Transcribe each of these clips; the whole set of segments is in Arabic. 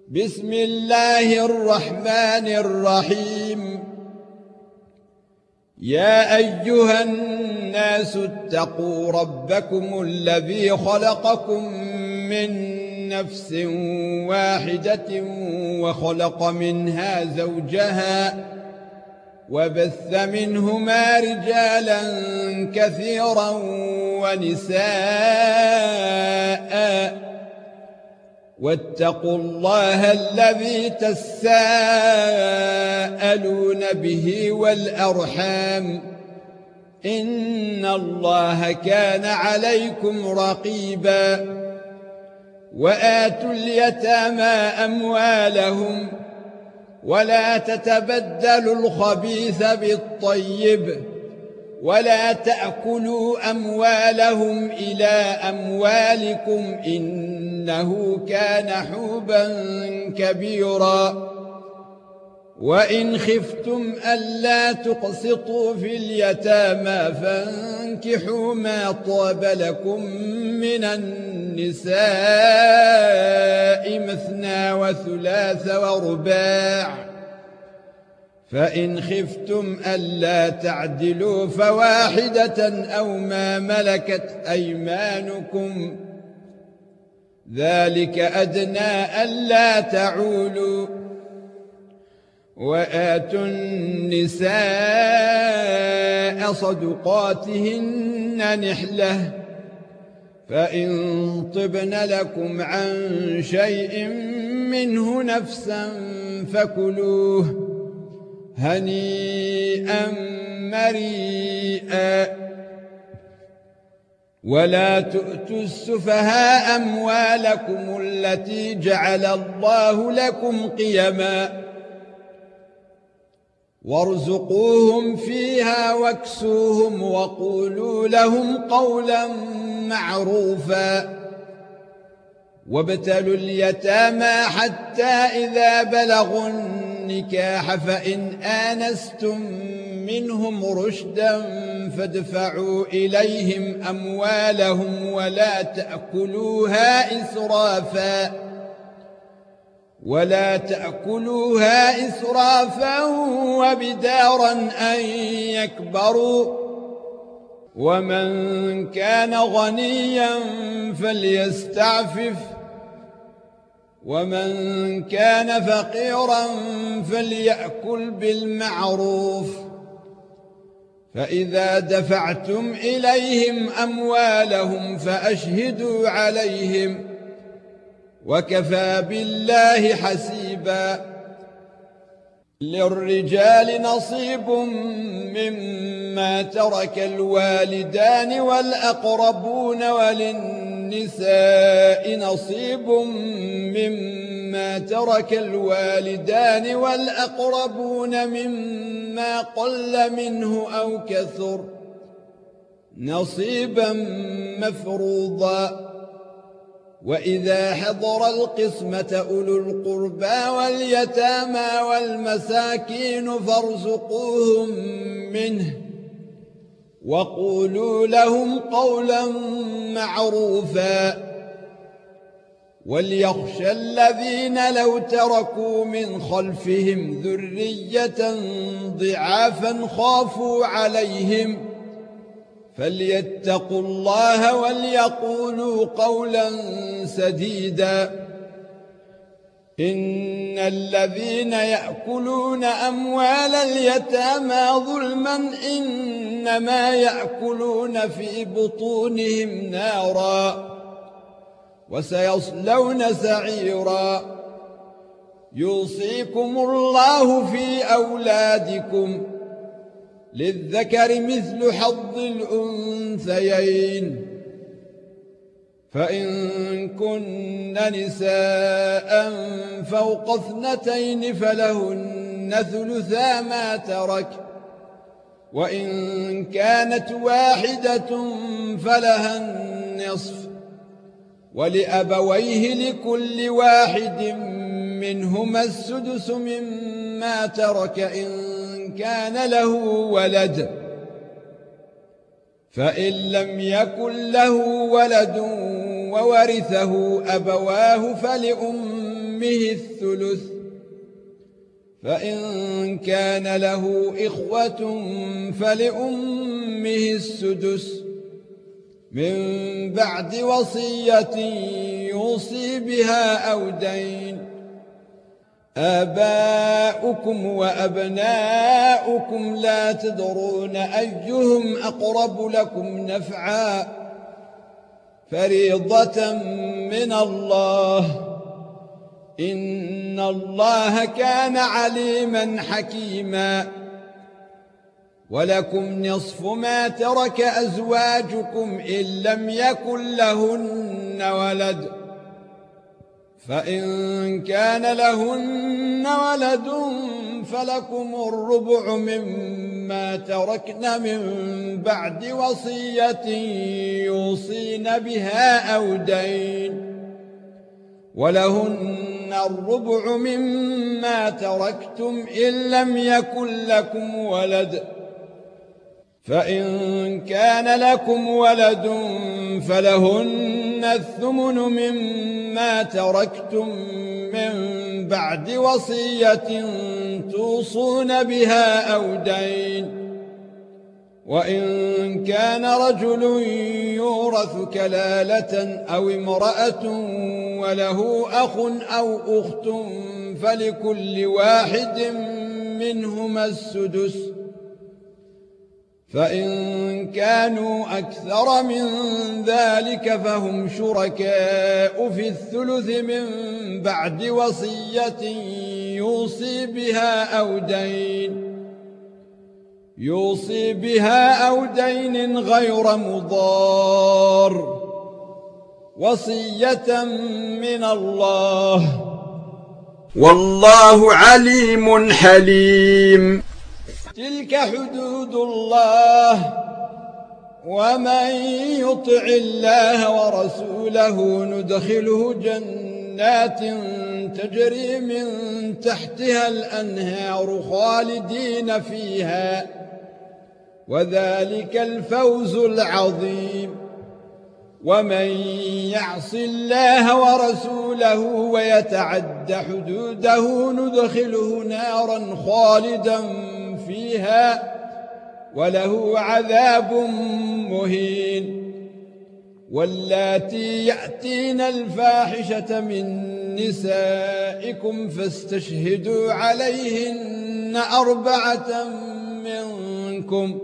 بسم الله الرحمن الرحيم. يا أيها الناس اتقوا ربكم الذي خلقكم من نفس واحدة وخلق منها زوجها وبث منهما رجالا كثيرا ونساء واتقوا الله الذي تساءلون به والأرحام إن الله كان عليكم رقيبا. وآتوا اليتامى أموالهم ولا تتبدلوا الخبيث بالطيب ولا تأكلوا أموالهم إلى أموالكم إنه كان حوبا كبيرا. وإن خفتم ألا تقسطوا في اليتامى فانكحوا ما طاب لكم من النساء مثنى وثلاث ورباع فإن خفتم ألا تعدلوا فواحدة أو ما ملكت أيمانكم ذلك أدنى ألا تعولوا. وآتوا النساء صدقاتهن نحلة فإن طبن لكم عن شيء منه نفسا فكلوه هنيئا مريئا. ولا تؤتوا السفهاء أموالكم التي جعل الله لكم قيما وارزقوهم فيها واكسوهم وقولوا لهم قولا معروفا. وابتلوا اليتامى حتى إذا بلغوا النكاح فإن آنستم منهم رشدا فادفعوا إليهم أموالهم ولا تأكلوها إسرافا وبدارا أن يكبروا. ومن كان غنيا فليستعفف ومن كان فقيرا فليأكل بالمعروف. فإذا دفعتم إليهم أموالهم فأشهدوا عليهم وكفى بالله حسيبا. للرجال نصيب مما ترك الوالدان والأقربون وللنساء نصيب مما ترك الوالدان والأقربون مما قل منه أو كثر نصيبا مفروضا. وإذا حضر القسمة أولو القربى واليتامى والمساكين فارزقوهم منه وقولوا لهم قولا معروفا. وليخشى الذين لو تركوا من خلفهم ذرية ضعافا خافوا عليهم فليتقوا الله وليقولوا قولا سديدا. إن الذين يأكلون أموال اليتامى ظلما إنما يأكلون في بطونهم نارا وسيصلون سعيرا. يوصيكم الله في أولادكم للذكر مثل حظ الأنثيين فإن كن نساء فوق 2 فلهن ثلثا ما ترك وإن كانت واحدة فلها النصف ولأبويه لكل واحد منهما السدس مما ترك إن كان له ولد فإن لم يكن له ولد وورثه أبواه فلأمه فلأمه الثلث فإن كان له إخوة فلأمه السدس من بعد وصية يوصي بها أو دين. آباؤكم وأبناؤكم لا تدرون أيهم أقرب لكم نفعا فريضة من الله إن الله كان عليما حكيما. ولكم نصف ما ترك أزواجكم إن لم يكن لهن ولد فإن كان لهن ولد فلكم الربع مما تركن من بعد وصية يوصين بها أو دين ولهن الربع مما تركتم إن لم يكن لكم ولد فإن كان لكم ولد فلهن الثمن مما تركتم من بعد وصية توصون بها أو دين. وإن كان رجل يورث كلالة أو امرأة وله أخ أو أخت فلكل واحد منهما السدس فإن كانوا أكثر من ذلك فهم شركاء في الثلث من بعد وصية يوصي بها أو دين غير مضار وصية من الله والله عليم حليم. تلك حدود الله ومن يطع الله ورسوله ندخله جنات تجري من تحتها الأنهار خالدين فيها وذلك الفوز العظيم. ومن يعص الله ورسوله ويتعد حدوده ندخله نارا خالدا فيها وله عذاب مهين. واللاتي يأتين الفاحشة من نسائكم فاستشهدوا عليهن 4 منكم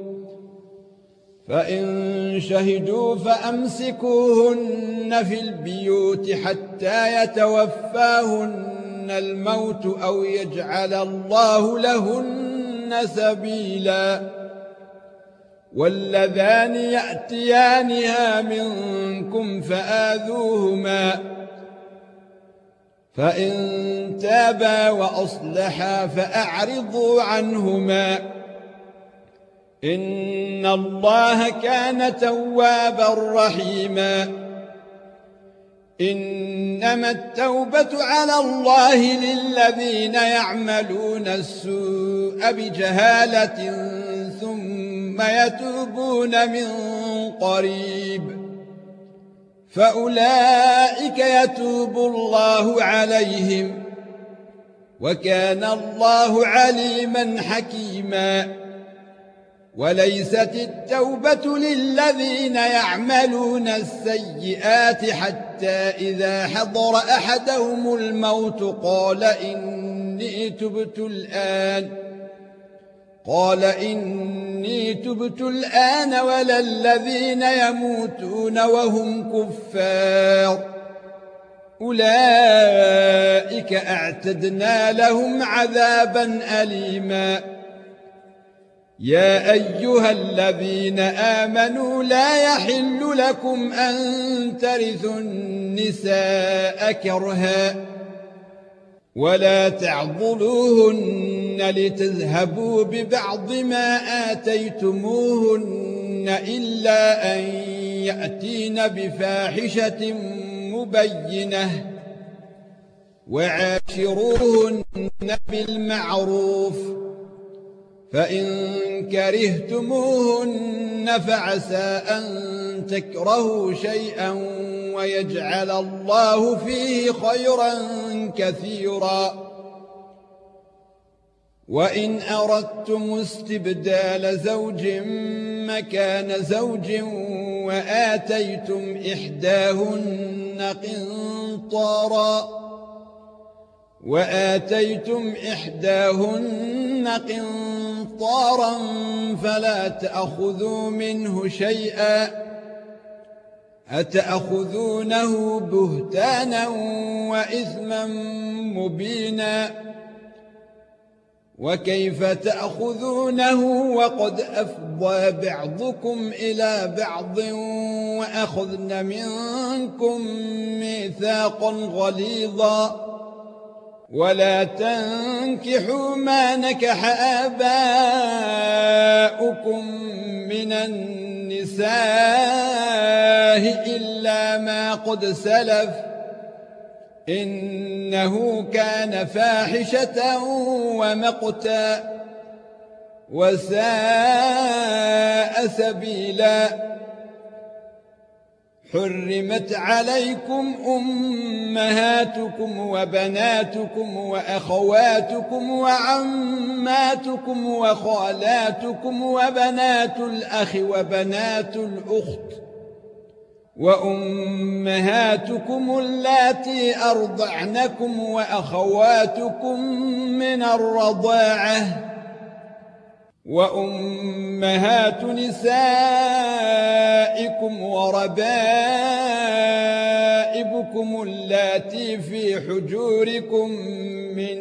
فإن شهدوا فأمسكوهن في البيوت حتى يتوفاهن الموت أو يجعل الله لهن سبيلا. واللذان يأتيانها منكم فآذوهما فإن تابا وأصلحا فأعرضوا عنهما إن الله كان توابا رحيما. إنما التوبة على الله للذين يعملون السوء بجهالة ثم يتوبون من قريب فأولئك يتوب الله عليهم وكان الله عليما حكيما. وليست التوبة للذين يعملون السيئات حتى إذا حضر أحدهم الموت قال إني تبت الآن ولا الذين يموتون وهم كفار أولئك أعتدنا لهم عذابا أليما. يا أيها الذين آمنوا لا يحل لكم أن ترثوا النساء كرها ولا تعضلوهن لتذهبوا ببعض ما آتيتموهن إلا أن يأتين بفاحشة مبينة وعاشروهن بالمعروف فإن كرهتموهن فعسى أن تكرهوا شيئا ويجعل الله فيه خيرا كثيرا. وإن أردتم استبدال زوج مكان زوج وآتيتم إحداهن قنطارا فلا تأخذوا منه شيئا أتأخذونه بهتانا وإثما مبينا وكيف تأخذونه وقد أفضى بعضكم إلى بعض وأخذن منكم ميثاقا غليظا ولا تنكحوا ما نكح آباؤكم من النساء إلا ما قد سلف إنه كان فاحشة ومقتا وساء سبيلا. حرمت عليكم أمهاتكم وبناتكم وأخواتكم وعماتكم وخالاتكم وبنات الأخ وبنات الأخت وأمهاتكم اللاتي أرضعنكم وأخواتكم من الرضاعة وأمهات نسائكم وربائبكم اللاتي في حجوركم من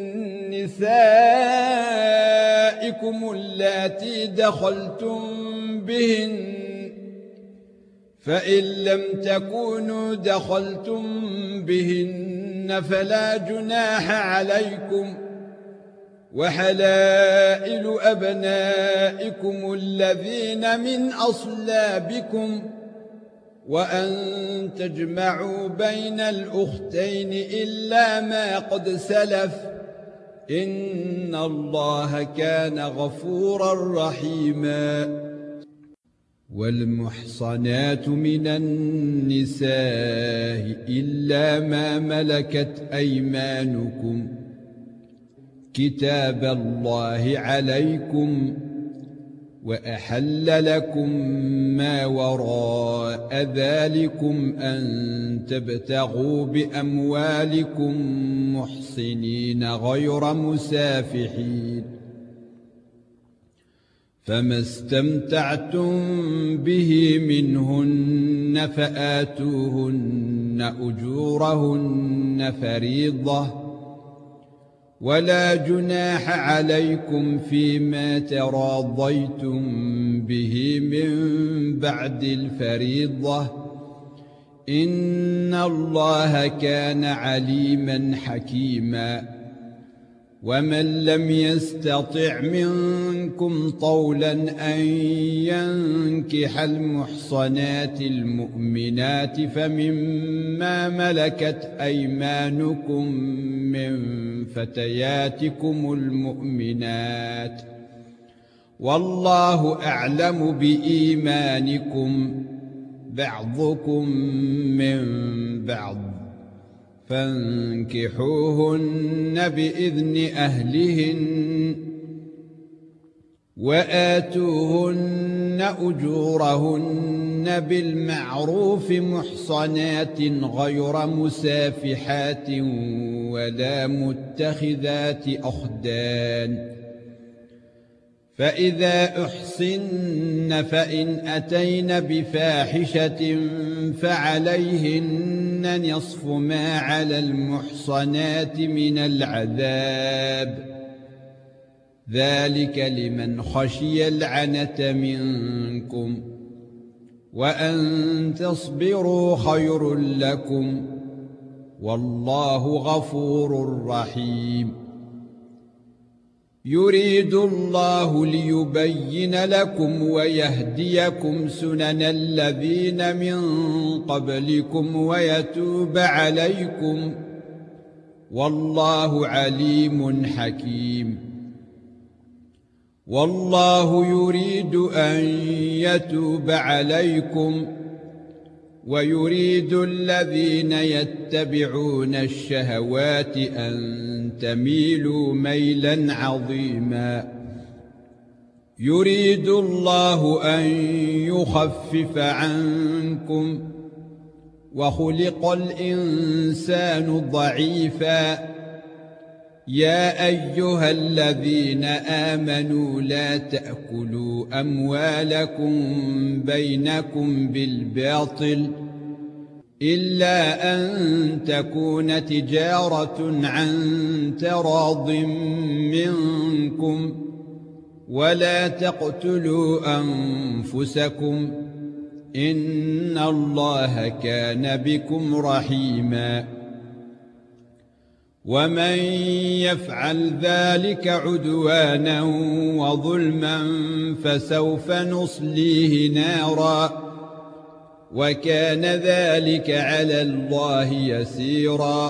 نسائكم اللاتي دخلتم بهن فإن لم تكونوا دخلتم بهن فلا جناح عليكم وحلائل أبنائكم الذين من أصلابكم وأن تجمعوا بين الأختين إلا ما قد سلف إن الله كان غفورا رحيما. والمحصنات من النساء إلا ما ملكت أيمانكم كتاب الله عليكم وأحل لكم ما وراء ذلكم أن تبتغوا بأموالكم محصنين غير مسافحين فما استمتعتم به منهن فآتوهن أجورهن فريضة ولا جناح عليكم فيما تراضيتم به من بعد الفريضة إن الله كان عليما حكيما. ومن لم يستطع منكم طولا أن ينكح المحصنات المؤمنات فمما ملكت أيمانكم من فتياتكم المؤمنات والله أعلم بإيمانكم بعضكم من بعض فانكحوهن بإذن أهلهن وآتوهن أجورهن بالمعروف محصنات غير مسافحات ولا متخذات أخدان فإذا أحصن فإن أتين بفاحشة فعليهن نصف ما على المحصنات من العذاب ذلك لمن خشي العنة منكم وأن تصبروا خير لكم والله غفور رحيم. يريد الله ليبين لكم ويهديكم سنن الذين من قبلكم ويتوب عليكم والله عليم حكيم. والله يريد أن يتوب عليكم ويريد الذين يتبعون الشهوات أن تميلوا ميلا عظيما يريد الله أن يخفف عنكم وخلق الإنسان ضعيفا يا أيها الذين آمنوا لا تأكلوا أموالكم بينكم بالباطل إلا أن تكون تجارة عن تراض منكم ولا تقتلوا أنفسكم إن الله كان بكم رحيما ومن يفعل ذلك عدوانا وظلما فسوف نصليه نارا وكان ذلك على الله يسيرا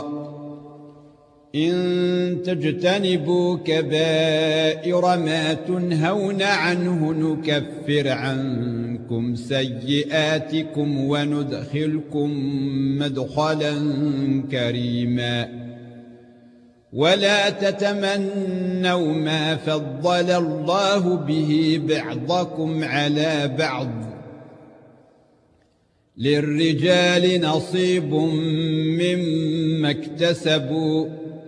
إن تجتنبوا كبائر ما تنهون عنه نكفر عنكم سيئاتكم وندخلكم مدخلا كريما ولا تتمنوا ما فضل الله به بعضكم على بعض للرجال نصيب مما اكتسبوا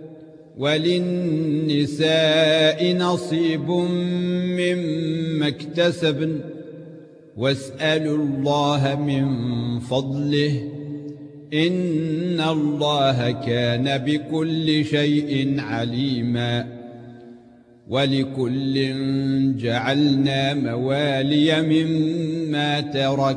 وللنساء نصيب مما اكتسبن واسألوا الله من فضله إن الله كان بكل شيء عليما ولكل جعلنا موالي مما ترك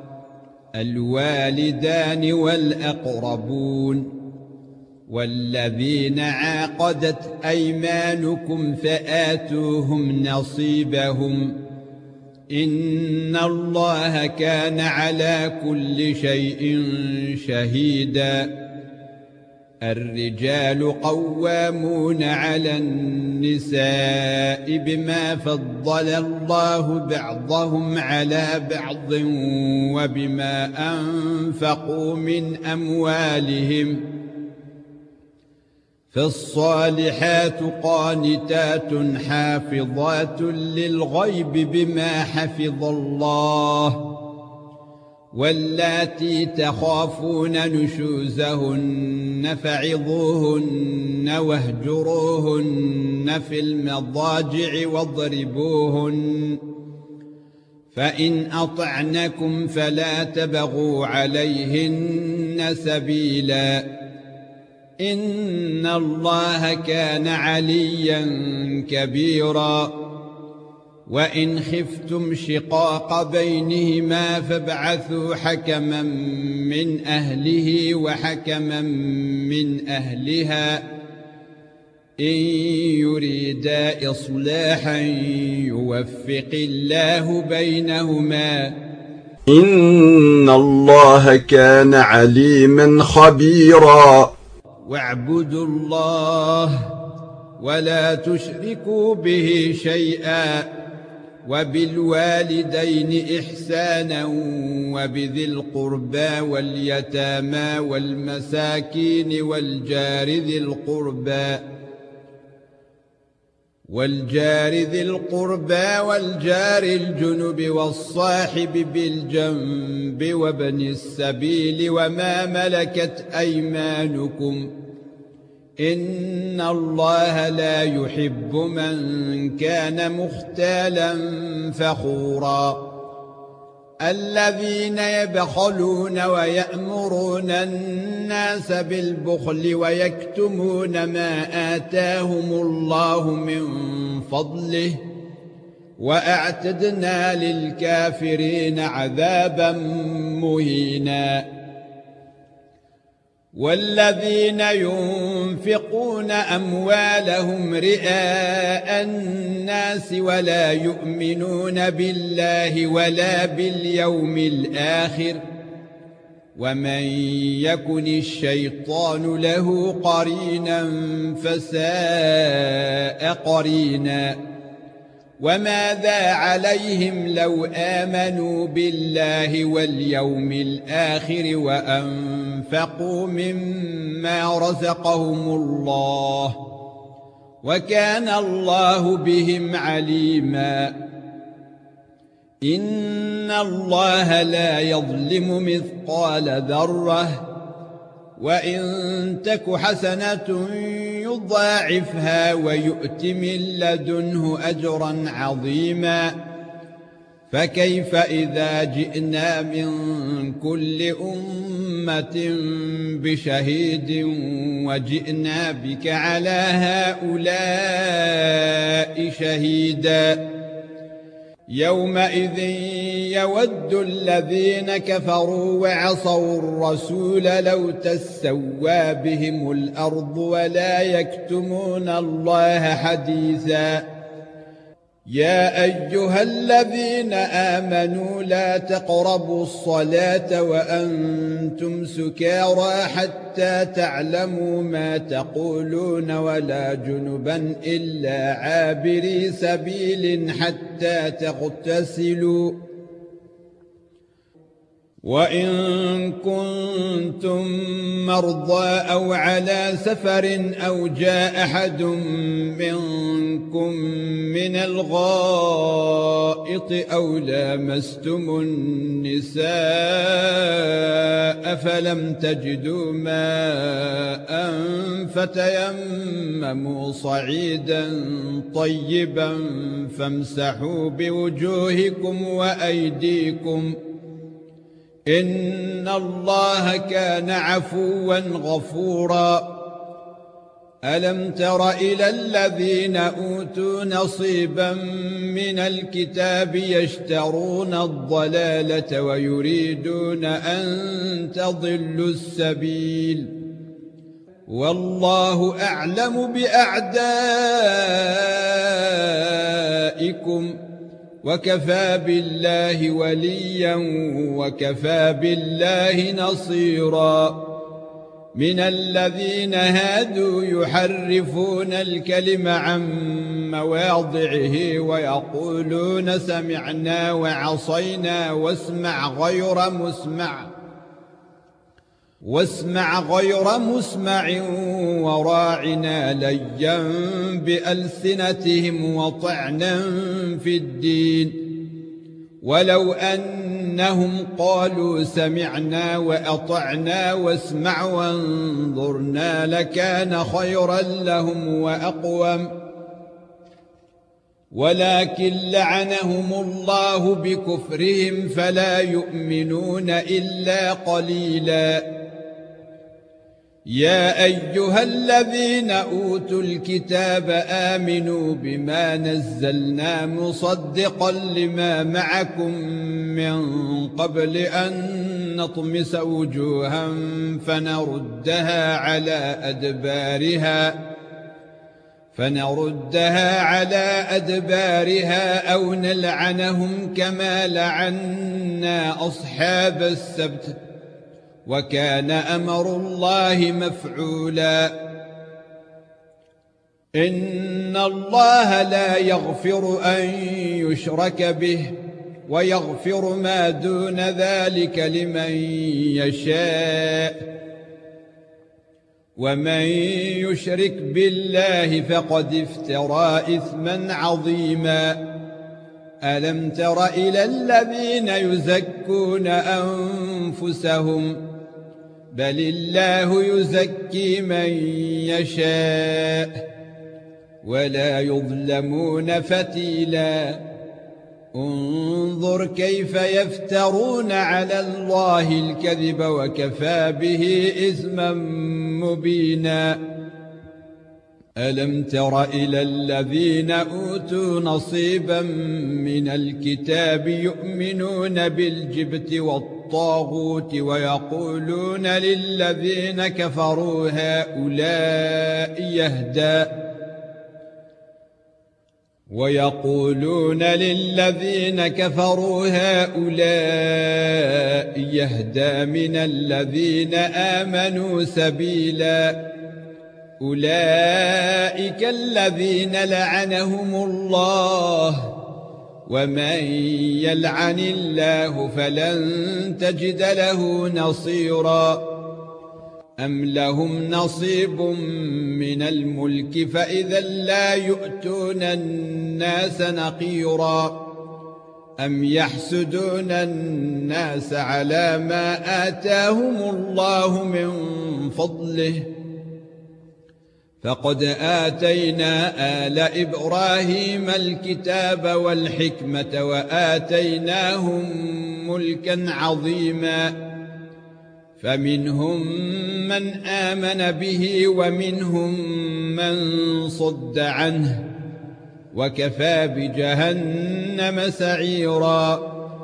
الوالدان والأقربون والذين عاقدت أيمانكم فآتوهم نصيبهم إن الله كان على كل شيء شهيدا الرجال قوامون على النساء بما فضل الله بعضهم على بعض وبما أنفقوا من أموالهم فالصالحات قانتات حافظات للغيب بما حفظ الله واللاتي تخافون نشوزهن فعظوهن واهجروهن في المضاجع واضربوهن فإن أطعنكم فلا تبغوا عليهن سبيلا إن الله كان عليا كبيرا وإن خفتم شقاق بينهما فابعثوا حكما من أهله وحكما من أهلها إن يريدا إصلاحا يوفق الله بينهما إن الله كان عليما خبيرا واعبدوا الله ولا تشركوا به شيئا وبالوالدين إحسانا وبذي القربى واليتامى والمساكين والجار ذي القربى والجار الجنب والصاحب بالجنب وابن السبيل وما ملكت أيمانكم إن الله لا يحب من كان مختالا فخورا الذين يبخلون ويأمرون الناس بالبخل ويكتمون ما آتاهم الله من فضله وأعتدنا للكافرين عذابا مهينا والذين ينفقون أموالهم رئاء الناس ولا يؤمنون بالله ولا باليوم الآخر ومن يكن الشيطان له قرينا فساء قرينا وماذا عليهم لو آمنوا بالله واليوم الآخر وأنفقوا مما رزقهم الله وكان الله بهم عليما إن الله لا يظلم مثقال ذرة وإن تك حسنة يضاعفها ويؤت من لدنه أجرا عظيما فكيف إذا جئنا من كل أمة بشهيد وجئنا بك على هؤلاء شهيدا يومئذ يود الذين كفروا وعصوا الرسول لو تسوى بهم الأرض ولا يكتمون الله حديثا يا أيها الذين آمنوا لا تقربوا الصلاة وأنتم سكارى حتى تعلموا ما تقولون ولا جنبا إلا عابري سبيل حتى تغتسلوا وإن كنتم مرضى أو على سفر أو جاء أحد منكم من الغائط أو لامستم النساء فلم تجدوا ماء فتيمموا صعيدا طيبا فامسحوا بوجوهكم وأيديكم إن الله كان عفوا غفورا ألم تر إلى الذين أوتوا نصيبا من الكتاب يشترون الضلالة ويريدون أن تضلوا السبيل والله أعلم بأعدائكم وكفى بالله وليا وكفى بالله نصيرا من الذين هادوا يحرفون الكلم عن مواضعه ويقولون سمعنا وعصينا واسمع غير مسمع وراعنا ليا بألسنتهم وطعنا في الدين ولو أنهم قالوا سمعنا وأطعنا واسمع وانظرنا لكان خيرا لهم وأقوم ولكن لعنهم الله بكفرهم فلا يؤمنون إلا قليلا يا أيها الذين أوتوا الكتاب آمنوا بما نزلنا مصدقا لما معكم من قبل أن نطمس وجوها فنردها على أدبارها أو نلعنهم كما لعنا أصحاب السبت وكان أمر الله مفعولا إن الله لا يغفر أن يشرك به ويغفر ما دون ذلك لمن يشاء ومن يشرك بالله فقد افترى إثما عظيما ألم تر إلى الذين يزكون أنفسهم بل الله يزكي من يشاء ولا يظلمون فتيلا انظر كيف يفترون على الله الكذب وكفى به إثما مبينا ألم تر إلى الذين أوتوا نصيبا من الكتاب يؤمنون بالجبت والطاغوت ويقولون للذين كفروا هؤلاء يهدى من الذين آمنوا سبيلا أولئك الذين لعنهم الله ومن يلعن الله فلن تجد له نصيرا أم لهم نصيب من الملك فإذا لا يؤتون الناس نقيرا أم يحسدون الناس على ما آتاهم الله من فضله فقد آتينا آل إبراهيم الكتاب والحكمة وآتيناهم ملكا عظيما فمنهم من آمن به ومنهم من صد عنه وكفى بجهنم سعيرا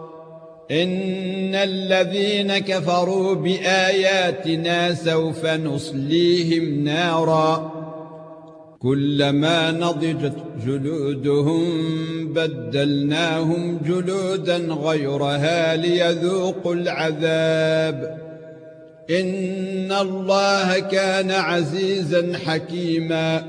إن الذين كفروا بآياتنا سوف نصليهم نارا كلما نضجت جلودهم بدلناهم جلودا غيرها ليذوقوا العذاب إن الله كان عزيزا حكيما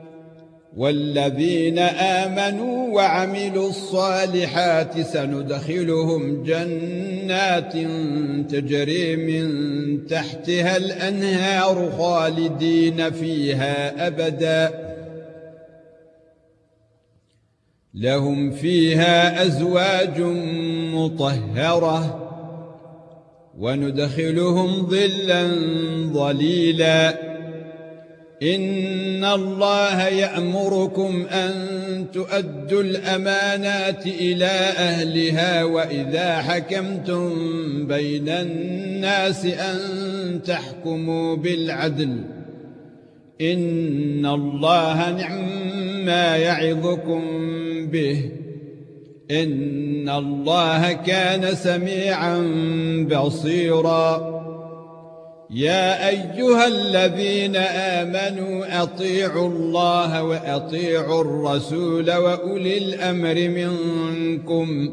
والذين آمنوا وعملوا الصالحات سندخلهم جنات تجري من تحتها الأنهار خالدين فيها أبدا لهم فيها أزواج مطهرة وندخلهم ظلا ظليلا إن الله يأمركم أن تؤدوا الأمانات إلى أهلها وإذا حكمتم بين الناس أن تحكموا بالعدل إن الله نعما يعظكم به إن الله كان سميعا بصيرا يا أيها الذين آمنوا أطيعوا الله وأطيعوا الرسول وأولي الأمر منكم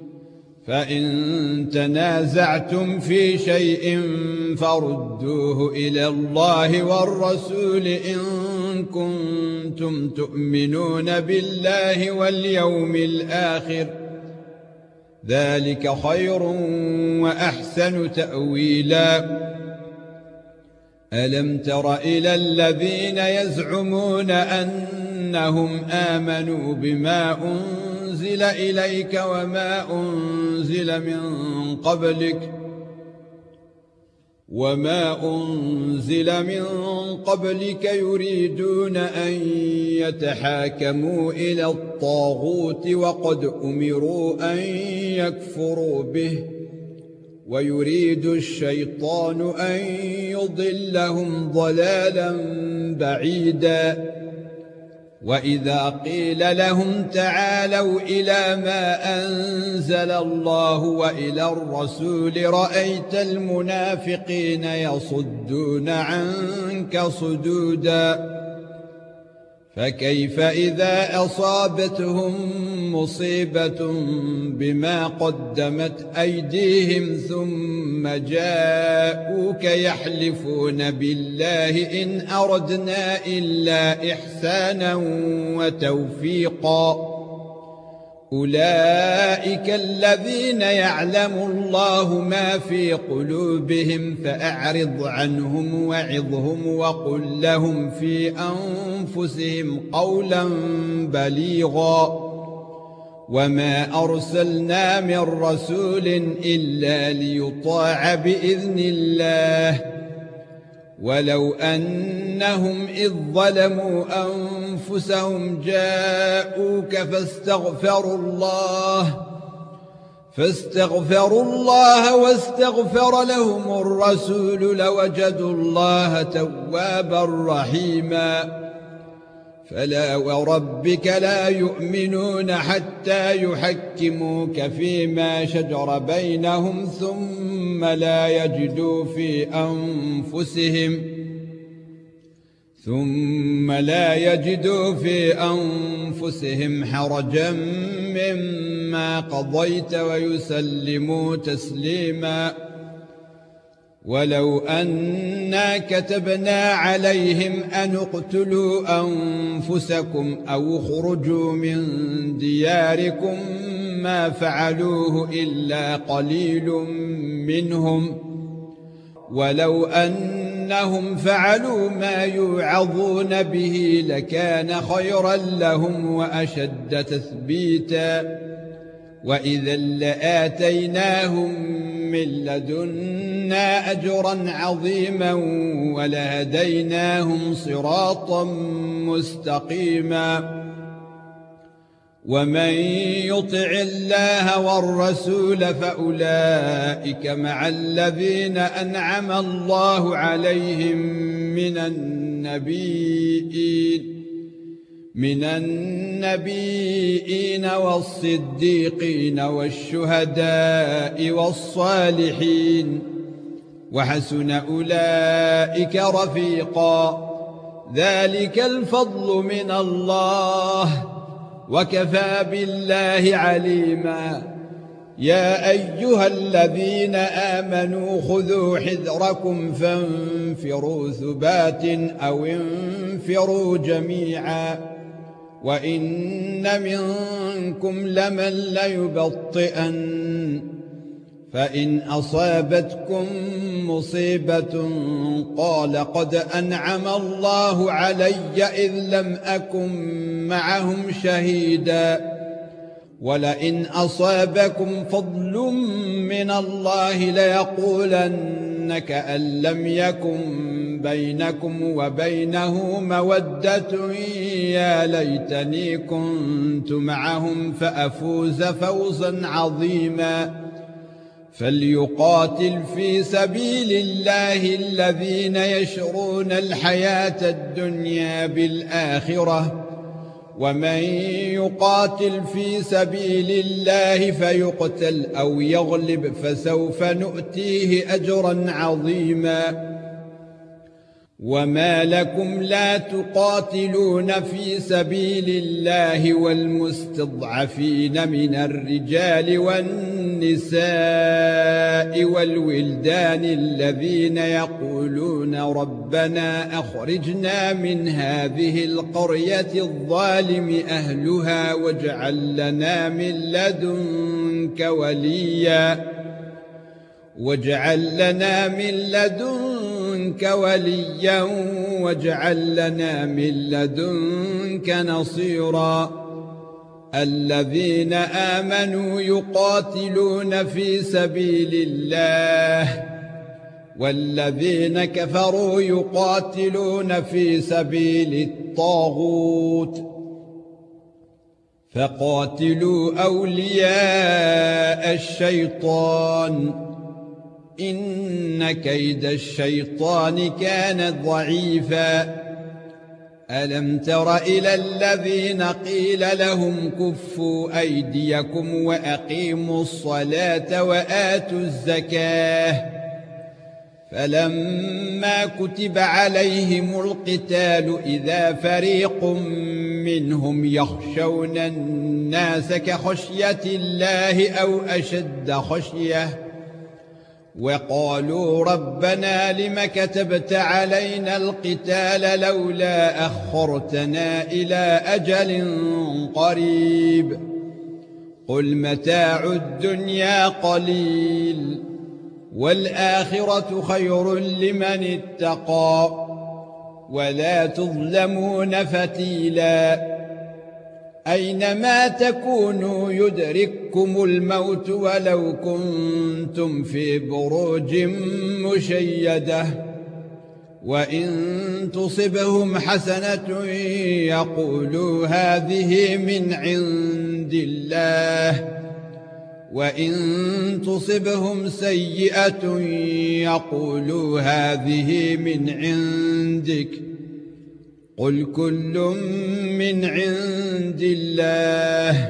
فإن تنازعتم في شيء فردوه إلى الله والرسول إن كنتم تؤمنون بالله واليوم الآخر ذلك خير وأحسن تأويلا ألم تر إلى الذين يزعمون أنهم آمنوا بما أنزل إليك وما أنزل من قبلك يريدون أن يتحاكموا إلى الطاغوت وقد أمروا أن يكفروا به ويريد الشيطان أن يضلهم ضلالا بعيدا وإذا قيل لهم تعالوا إلى ما أنزل الله وإلى الرسول رأيت المنافقين يصدون عنك صدودا فكيف إذا أصابتهم مصيبة بما قدمت أيديهم ثم جاءوك يحلفون بالله إن أردنا إلا إحسانا وتوفيقا أولئك الذين يعلم الله ما في قلوبهم فأعرض عنهم وعظهم وقل لهم في أنفسهم قولا بليغا وما أرسلنا من رسول إلا ليطاع بإذن الله ولو أنهم إذ ظلموا أنفسهم جاءوك فاستغفروا الله واستغفر لهم الرسول لوجدوا الله توابا رحيما فلا وربك لا يؤمنون حتى يحكموك فيما شجر بينهم ثم لا يجدوا في أنفسهم حرجا مما قضيت ويسلموا تسليما ولو أنا كتبنا عليهم أن اقتلوا أنفسكم أو اخرجوا من دياركم ما فعلوه إلا قليل منهم ولو أنهم فعلوا ما يوعظون به لكان خيرا لهم وأشد تثبيتا وإذا لآتيناهم من لدنا أجرا عظيما ولهديناهم صراطا مستقيما ومن يطع الله والرسول فأولئك مع الذين أنعم الله عليهم من النبيين والصديقين والشهداء والصالحين وحسن أولئك رفيقا ذلك الفضل من الله وكفى بالله عليما يا أيها الذين آمنوا خذوا حذركم فانفروا ثبات أو انفروا جميعا وإن منكم لمن ليبطئن فإن أصابتكم مصيبة قال قد أنعم الله علي إذ لم أكن معهم شهيدا ولئن أصابكم فضل من الله ليقولن كأن لم يكن بينكم وبينه مودة يا ليتني كنت معهم فأفوز فوزا عظيما فليقاتل في سبيل الله الذين يشرون الحياة الدنيا بالآخرة ومن يقاتل في سبيل الله فيقتل أو يغلب فسوف نؤتيه أجرا عظيما وما لكم لا تقاتلون في سبيل الله والمستضعفين من الرجال والنساء والولدان الذين يقولون ربنا أخرجنا من هذه القرية الظالم أهلها واجعل لنا من لدنك وليا واجعل لنا من لدنك نصيرا الذين آمنوا يقاتلون في سبيل الله والذين كفروا يقاتلون في سبيل الطاغوت فقاتلوا أولياء الشيطان إن كيد الشيطان كان ضعيفا ألم تر إلى الذين قيل لهم كفوا أيديكم وأقيموا الصلاة وآتوا الزكاة فلما كتب عليهم القتال إذا فريق منهم يخشون الناس كخشية الله أو أشد خشية وقالوا ربنا لم كتبت علينا القتال لولا أخرتنا إلى أجل قريب قل متاع الدنيا قليل والآخرة خير لمن اتقى ولا تظلمون فتيلا أينما تكونوا يدرككم الموت ولو كنتم في بروج مشيدة وإن تصبهم حسنة يقولوا هذه من عند الله وإن تصبهم سيئة يقولوا هذه من عندك قل كل من عند الله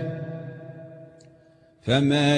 فما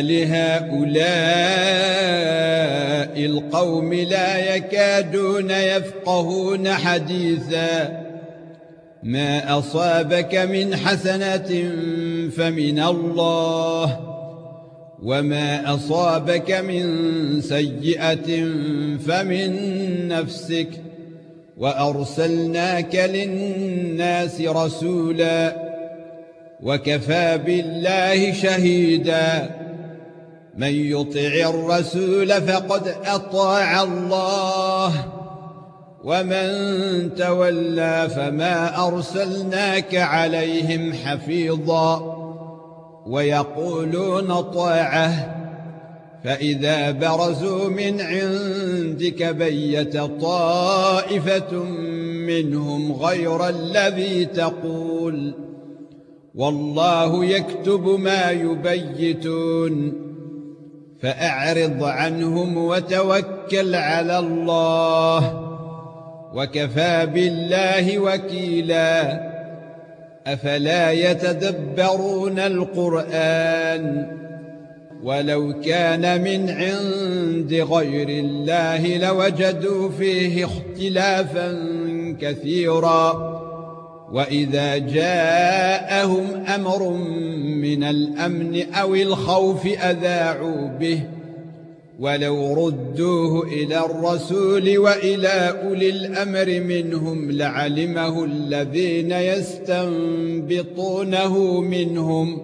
لهؤلاء القوم لا يكادون يفقهون حديثا ما أصابك من حسنة فمن الله وما أصابك من سيئة فمن نفسك وأرسلناك للناس رسولا وكفى بالله شهيدا من يطع الرسول فقد أطاع الله ومن تولى فما أرسلناك عليهم حفيظا ويقولون طاعة فإذا برزوا من عندك بيت طائفة منهم غير الذي تقول والله يكتب ما يبيتون فأعرض عنهم وتوكل على الله وكفى بالله وكيلا أفلا يتدبرون القرآن ولو كان من عند غير الله لوجدوا فيه اختلافا كثيرا وإذا جاءهم أمر من الأمن أو الخوف أذاعوا به ولو ردوه إلى الرسول وإلى أولي الأمر منهم لعلمه الذين يستنبطونه منهم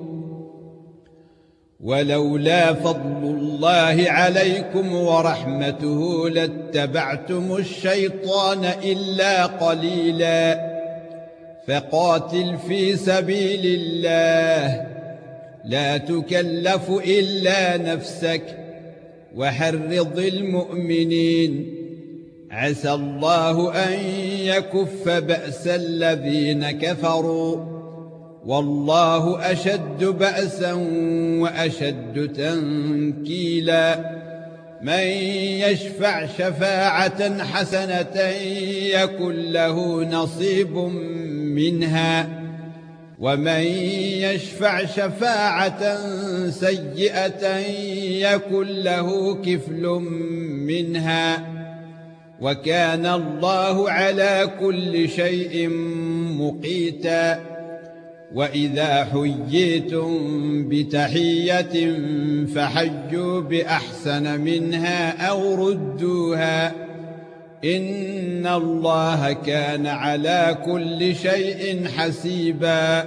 ولولا فضل الله عليكم ورحمته لاتبعتم الشيطان إلا قليلا فقاتل في سبيل الله لا تكلف إلا نفسك وحرض المؤمنين عسى الله أن يكف بأس الذين كفروا والله أشد بأسا وأشد تنكيلا من يشفع شفاعة حسنة يكن له نصيب منها ومن يشفع شفاعة سيئة يكن له كفل منها وكان الله على كل شيء مقيتا وإذا حييتم بتحية فحيوا بأحسن منها أو ردوها إن الله كان على كل شيء حسيبا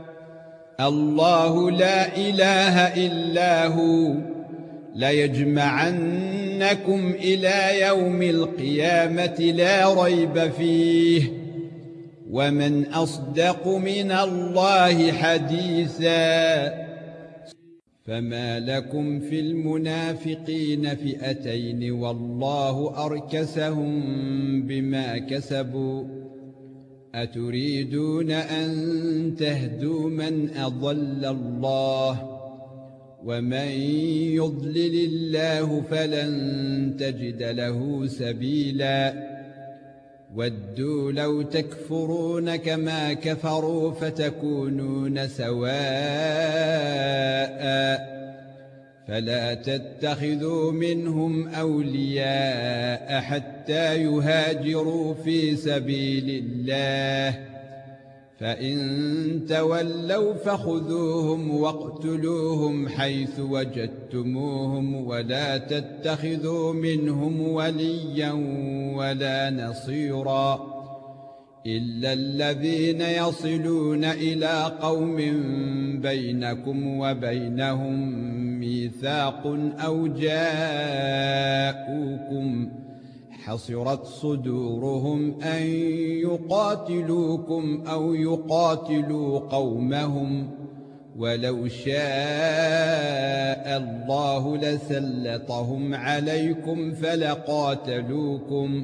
الله لا إله إلا هو ليجمعنكم إلى يوم القيامة لا ريب فيه ومن أصدق من الله حديثا فما لكم في المنافقين فئتين والله أركسهم بما كسبوا أتريدون أن تهدوا من أضل الله ومن يضلل الله فلن تجد له سبيلا ودوا لو تكفرون كما كفروا فتكونون سواء فلا تتخذوا منهم أولياء حتى يهاجروا في سبيل الله فإن تولوا فخذوهم واقتلوهم حيث وجدتموهم ولا تتخذوا منهم وليا ولا نصيرا إلا الذين يصلون إلى قوم بينكم وبينهم ميثاق أو جاءوكم حصرت صدورهم أن يقاتلوكم أو يقاتلوا قومهم ولو شاء الله لسلطهم عليكم فلقاتلوكم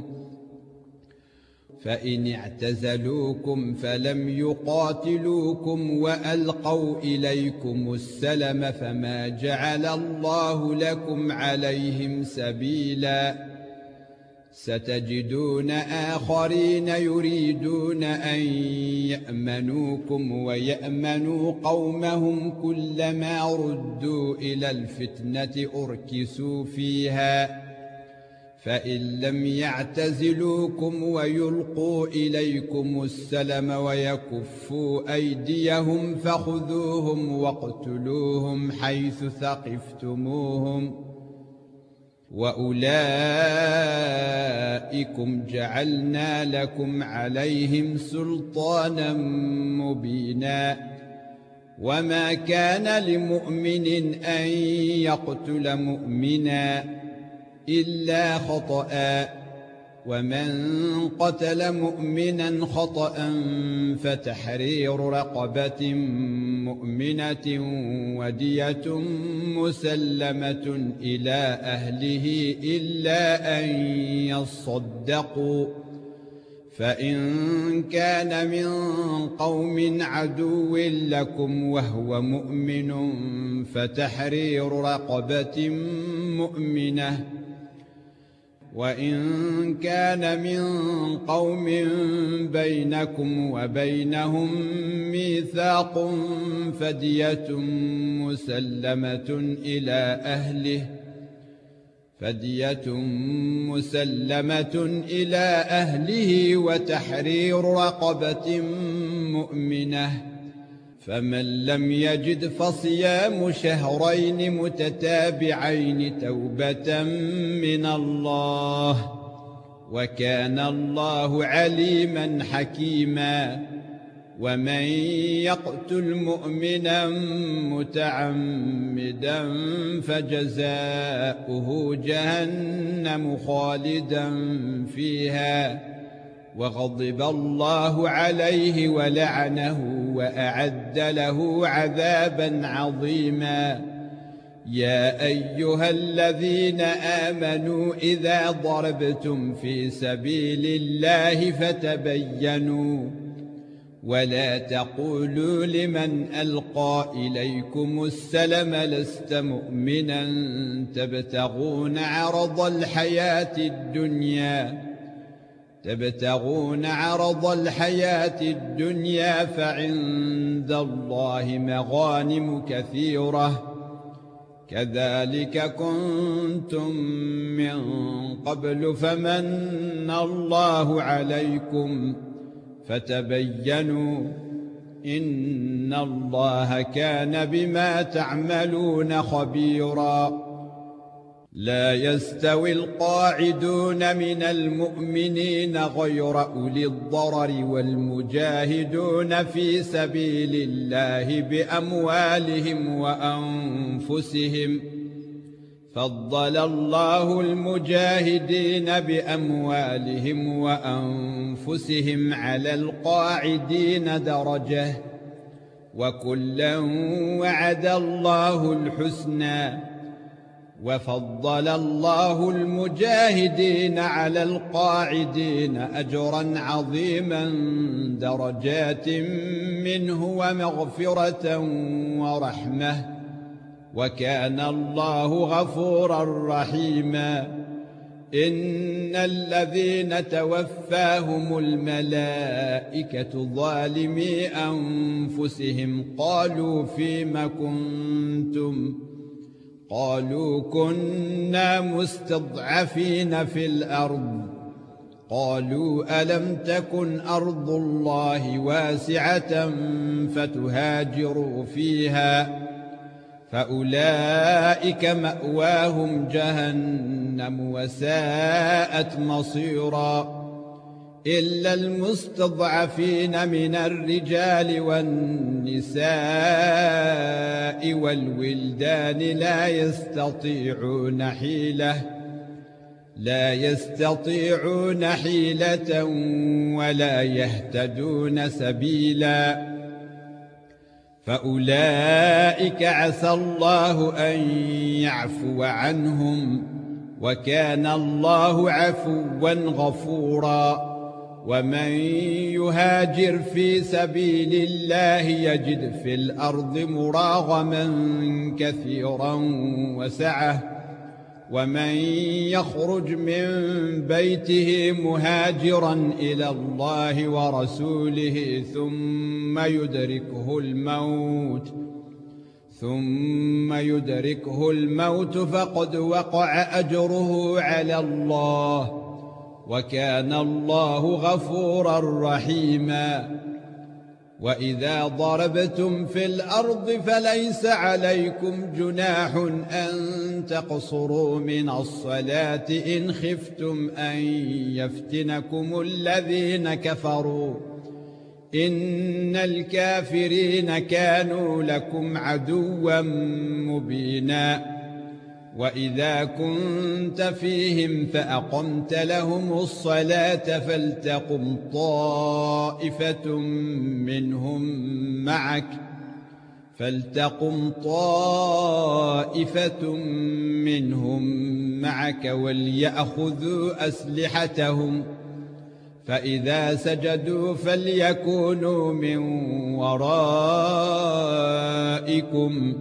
فإن اعتزلوكم فلم يقاتلوكم وألقوا إليكم السلم فما جعل الله لكم عليهم سبيلا ستجدون آخرين يريدون أن يأمنوكم ويأمنوا قومهم كلما ردوا إلى الفتنة أركسوا فيها فإن لم يعتزلوكم ويلقوا إليكم السلم ويكفوا أيديهم فخذوهم واقتلوهم حيث ثقفتموهم وأولئكم جعلنا لكم عليهم سلطانا مبينا وما كان لمؤمن أن يقتل مؤمنا إلا خطأ ومن قتل مؤمنا خطأ فتحرير رقبة مؤمنة ودية مسلمة إلى أهله إلا أن يصدقوا فإن كان من قوم عدو لكم وهو مؤمن فتحرير رقبة مؤمنة وإن كان من قوم بينكم وبينهم ميثاق فدية مسلمة إلى أهله وتحرير رقبة مؤمنة فمن لم يجد فصيام شهرين متتابعين توبة من الله وكان الله عليما حكيما ومن يقتل مؤمنا متعمدا فجزاؤه جهنم خالدا فيها وغضب الله عليه ولعنه وأعد له عذابا عظيما يا أيها الذين آمنوا إذا ضربتم في سبيل الله فتبينوا ولا تقولوا لمن ألقى إليكم السلم لست مؤمنا تبتغون عرض الحياة الدنيا فعند الله مغانم كثيرة كذلك كنتم من قبل فمن الله عليكم فتبينوا إن الله كان بما تعملون خبيرا لا يستوي القاعدون من المؤمنين غير أولي الضرر والمجاهدون في سبيل الله بأموالهم وأنفسهم فضل الله المجاهدين بأموالهم وأنفسهم على القاعدين درجة وكلا وعد الله الحسنى وفضل الله المجاهدين على القاعدين أجرا عظيما درجات منه ومغفرة ورحمة وكان الله غفورا رحيما إن الذين توفاهم الملائكة ظالمي أنفسهم قالوا فيم كنتم قالوا كنا مستضعفين في الأرض قالوا ألم تكن أرض الله واسعة فتهاجروا فيها فأولئك مأواهم جهنم وساءت مصيرا إلا المستضعفين من الرجال والنساء والولدان لا يستطيعون حيلة ولا يهتدون سبيلا فأولئك عسى الله أن يعفو عنهم وكان الله عفوا غفورا ومن يهاجر في سبيل الله يجد في الأرض مراغما كثيرا وسعة ومن يخرج من بيته مهاجرا إلى الله ورسوله ثم ثم يدركه الموت فقد وقع أجره على الله، وكان الله غفورا رحيما. وإذا ضربتم في الأرض فليس عليكم جناح أن تقصروا من الصلاة إن خفتم أن يفتنكم الذين كفروا، إن الكافرين كانوا لكم عدوا مبينا. وإذا كنت فيهم فأقمت لهم الصلاة فلتقم طائفة منهم معك وليأخذوا أسلحتهم، فإذا سجدوا فليكونوا من ورائكم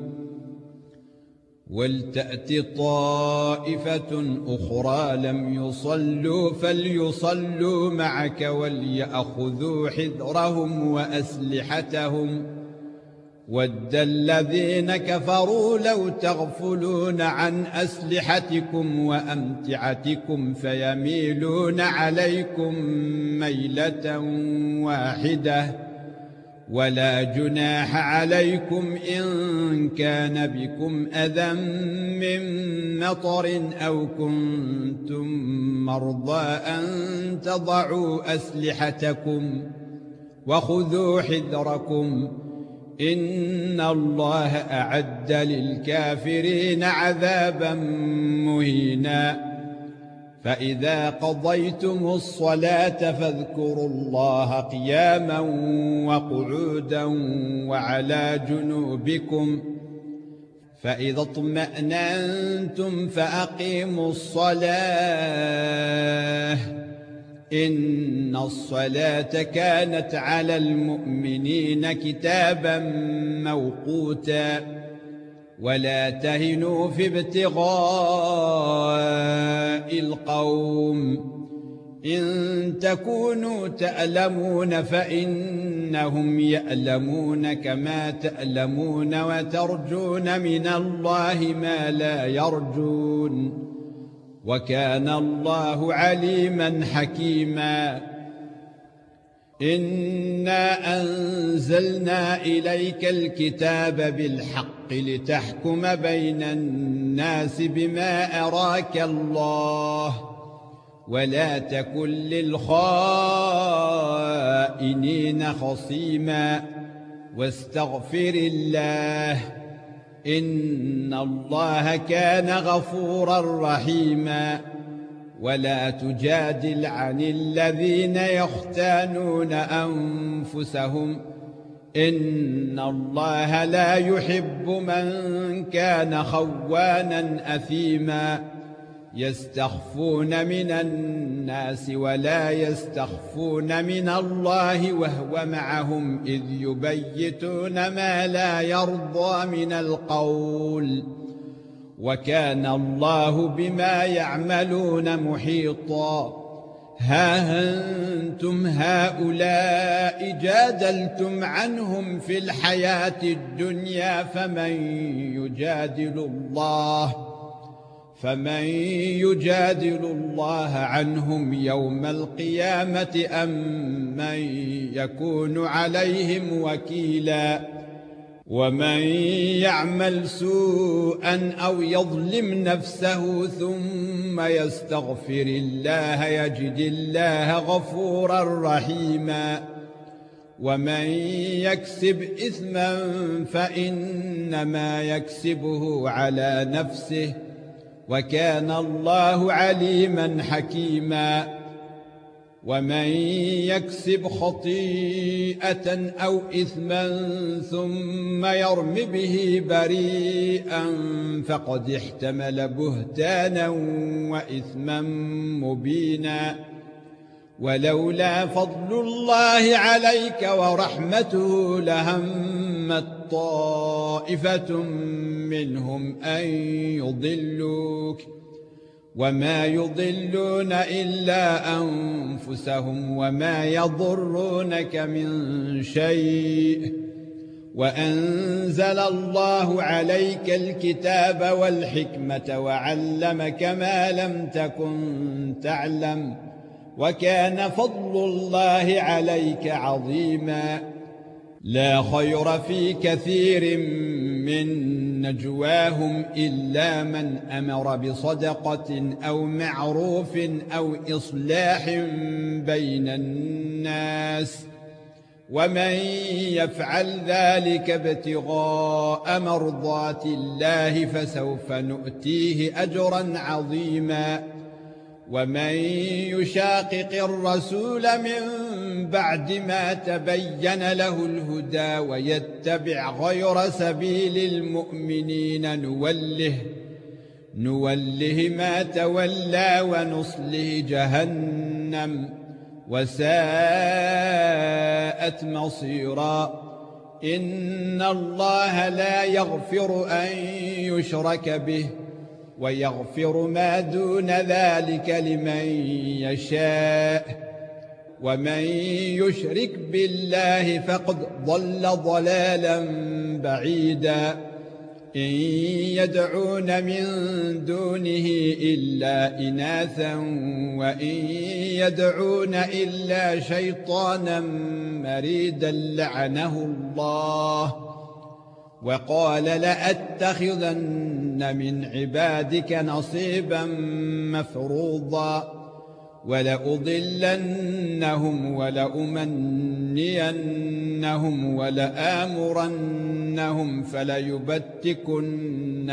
ولتأت طائفة أخرى لم يصلوا فليصلوا معك وليأخذوا حذرهم وأسلحتهم. ود الذين كفروا لو تغفلون عن أسلحتكم وأمتعتكم فيميلون عليكم ميلة واحدة، ولا جناح عليكم إن كان بكم أذى من مطر أو كنتم مرضى أن تضعوا أسلحتكم وخذوا حذركم، إن الله أعد للكافرين عذابا مهينا. فإذا قضيتم الصلاة فاذكروا الله قياما وقعودا وعلى جنوبكم، فإذا اطمأننتم فأقيموا الصلاة، إن الصلاة كانت على المؤمنين كتابا موقوتا. ولا تهنوا في ابتغاء القوم، إن تكونوا تألمون فإنهم يألمون كما تألمون وترجون من الله ما لا يرجون، وكان الله عليما حكيما. إنا أنزلنا إليك الكتاب بالحق لتحكم بين الناس بما أراك الله، ولا تكن للخائنين خصيما، واستغفر الله، إن الله كان غفورا رحيما. ولا تجادل عن الذين يختانون أنفسهم، إن الله لا يحب من كان خوانا أثيما. يستخفون من الناس ولا يستخفون من الله وهو معهم إذ يبيتون ما لا يرضى من القول، وكان الله بما يعملون محيطا. ها أنتم هؤلاء جادلتم عنهم في الحياة الدنيا فمن يجادل الله عنهم يوم القيامة أم من يكون عليهم وكيلا. ومن يعمل سوءا أو يظلم نفسه ثم يستغفر الله يجد الله غفورا رحيما. ومن يكسب إثما فإنما يكسبه على نفسه، وكان الله عليما حكيما. ومن يكسب خطيئة أو إثما ثم يرم به بريئا فقد احتمل بهتانا وإثما مبينا. ولولا فضل الله عليك ورحمته لهمت طائفة منهم أن يضلوك، وما يضلون إلا أنفسهم وما يضرونك من شيء، وأنزل الله عليك الكتاب والحكمة وعلمك ما لم تكن تعلم وكان فضل الله عليك عظيما لا خير في كثير من نجواهم إلا من أمر بصدقة أو معروف أو إصلاح بين الناس ومن يفعل ذلك ابتغاء مرضات الله فسوف نؤتيه أجرا عظيما ومن يشاقق الرسول من بعد ما تبين له الهدى ويتبع غير سبيل المؤمنين نوله ما تولى ونصله جهنم وساءت مصيرا إن الله لا يغفر أن يشرك به ويغفر ما دون ذلك لمن يشاء ومن يشرك بالله فقد ضل ضلالا بعيدا إن يدعون من دونه إلا إناثا وإن يدعون إلا شيطانا مريدا لعنه الله وقال لأتخذن من عبادك نصيبا مفروضا ولأضلنهم ولأمنينهم ولآمرنهم فليبتكن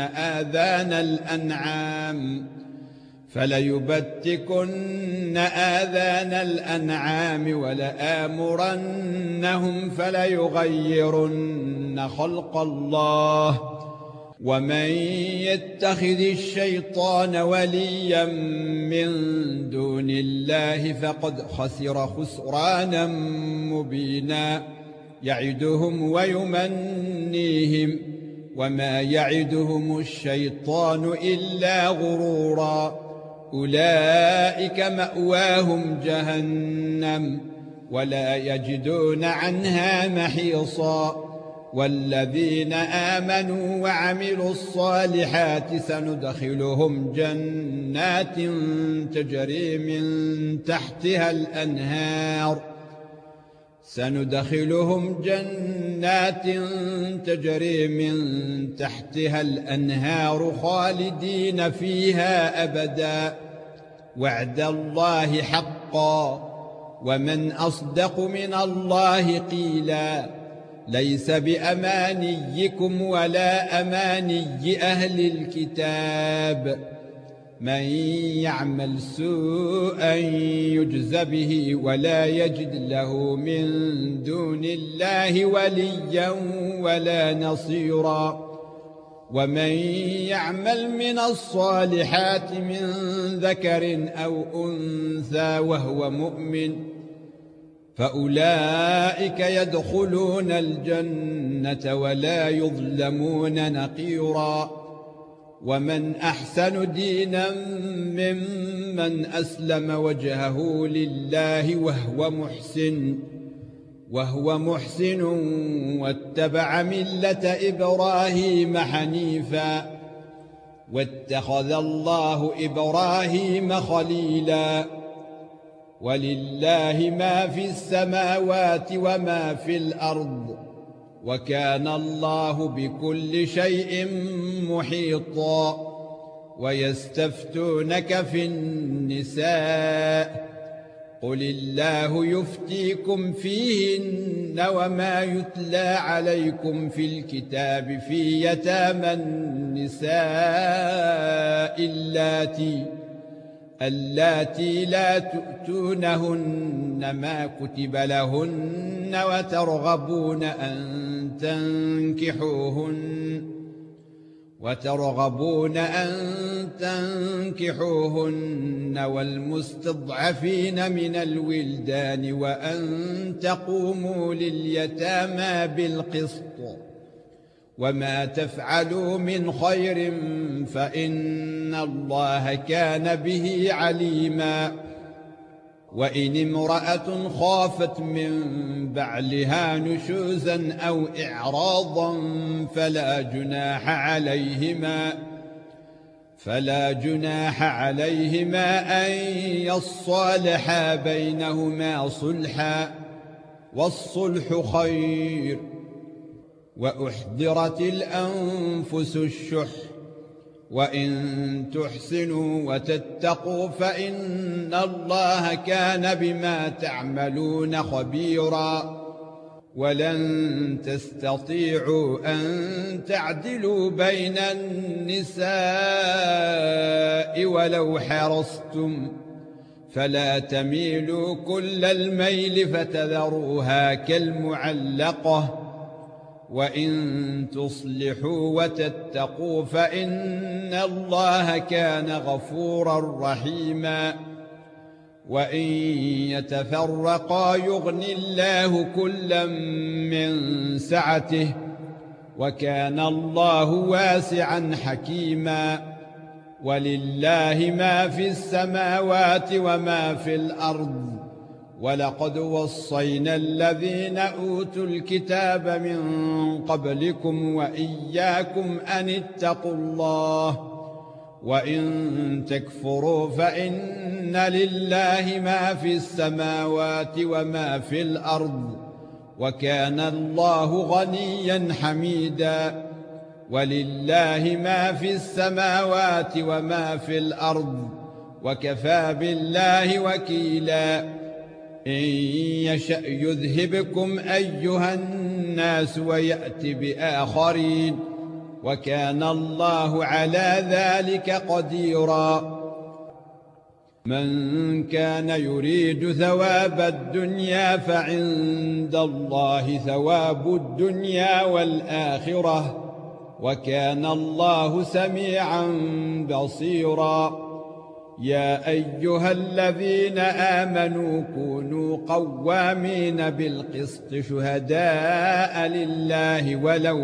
آذان الأنعام ولآمرنهم فليغيرن خلق الله ومن يتخذ الشيطان وليا من دون الله فقد خسر خسرانا مبينا يعدهم ويمنيهم وما يعدهم الشيطان إلا غرورا أولئك مأواهم جهنم ولا يجدون عنها محيصا والذين آمنوا وعملوا الصالحات سندخلهم جنات تجري من تحتها الأنهار خالدين فيها أبدا وعد الله حقا ومن أصدق من الله قيلا ليس بأمانيكم ولا أماني أهل الكتاب من يعمل سوءا يجز به ولا يجد له من دون الله وليا ولا نصيرا ومن يعمل من الصالحات من ذكر أو أنثى وهو مؤمن فأولئك يدخلون الجنة ولا يظلمون نقيرا ومن أحسن دينا ممن أسلم وجهه لله وهو محسن واتبع ملة إبراهيم حنيفا واتخذ الله إبراهيم خليلا ولله ما في السماوات وما في الأرض وكان الله بكل شيء محيطا ويستفتونك في النساء قل الله يفتيكم فيهن وما يتلى عليكم في الكتاب في يتامى النساء اللاتي لا تؤتونهن ما كتب لهن وترغبون أن تنكحوهن والمستضعفين من الولدان وأن تقوموا لليتامى بالقسط وما تفعلوا من خير فإن الله كان به عليما وإن امرأة خافت من بعلها نشوزا أو إعراضا فلا جناح عليهما أن يصالحا بينهما صلحا، والصلح خير. وأحضرت الأنفس الشح، وإن تحسنوا وتتقوا فإن الله كان بما تعملون خبيرا. ولن تستطيعوا أن تعدلوا بين النساء ولو حرصتم، فلا تميلوا كل الميل فتذروها كالمعلقة. وإن تصلحوا وتتقوا فإن الله كان غفورا رحيما. وإن يتفرقا يغني الله كلا من سعته، وكان الله واسعا حكيما. ولله ما في السماوات وما في الأرض. ولقد وصينا الذين أوتوا الكتاب من قبلكم وإياكم أن اتقوا الله. وإن تكفروا فإن لله ما في السماوات وما في الأرض، وكان الله غنيا حميدا. ولله ما في السماوات وما في الأرض، وكفى بالله وكيلا. إن يشأ يذهبكم أيها الناس ويأت بآخرين، وكان الله على ذلك قديرا. من كان يريد ثواب الدنيا فعند الله ثواب الدنيا والآخرة، وكان الله سميعا بصيرا. يا أيها الذين آمنوا كونوا قوامين بالقسط شهداء لله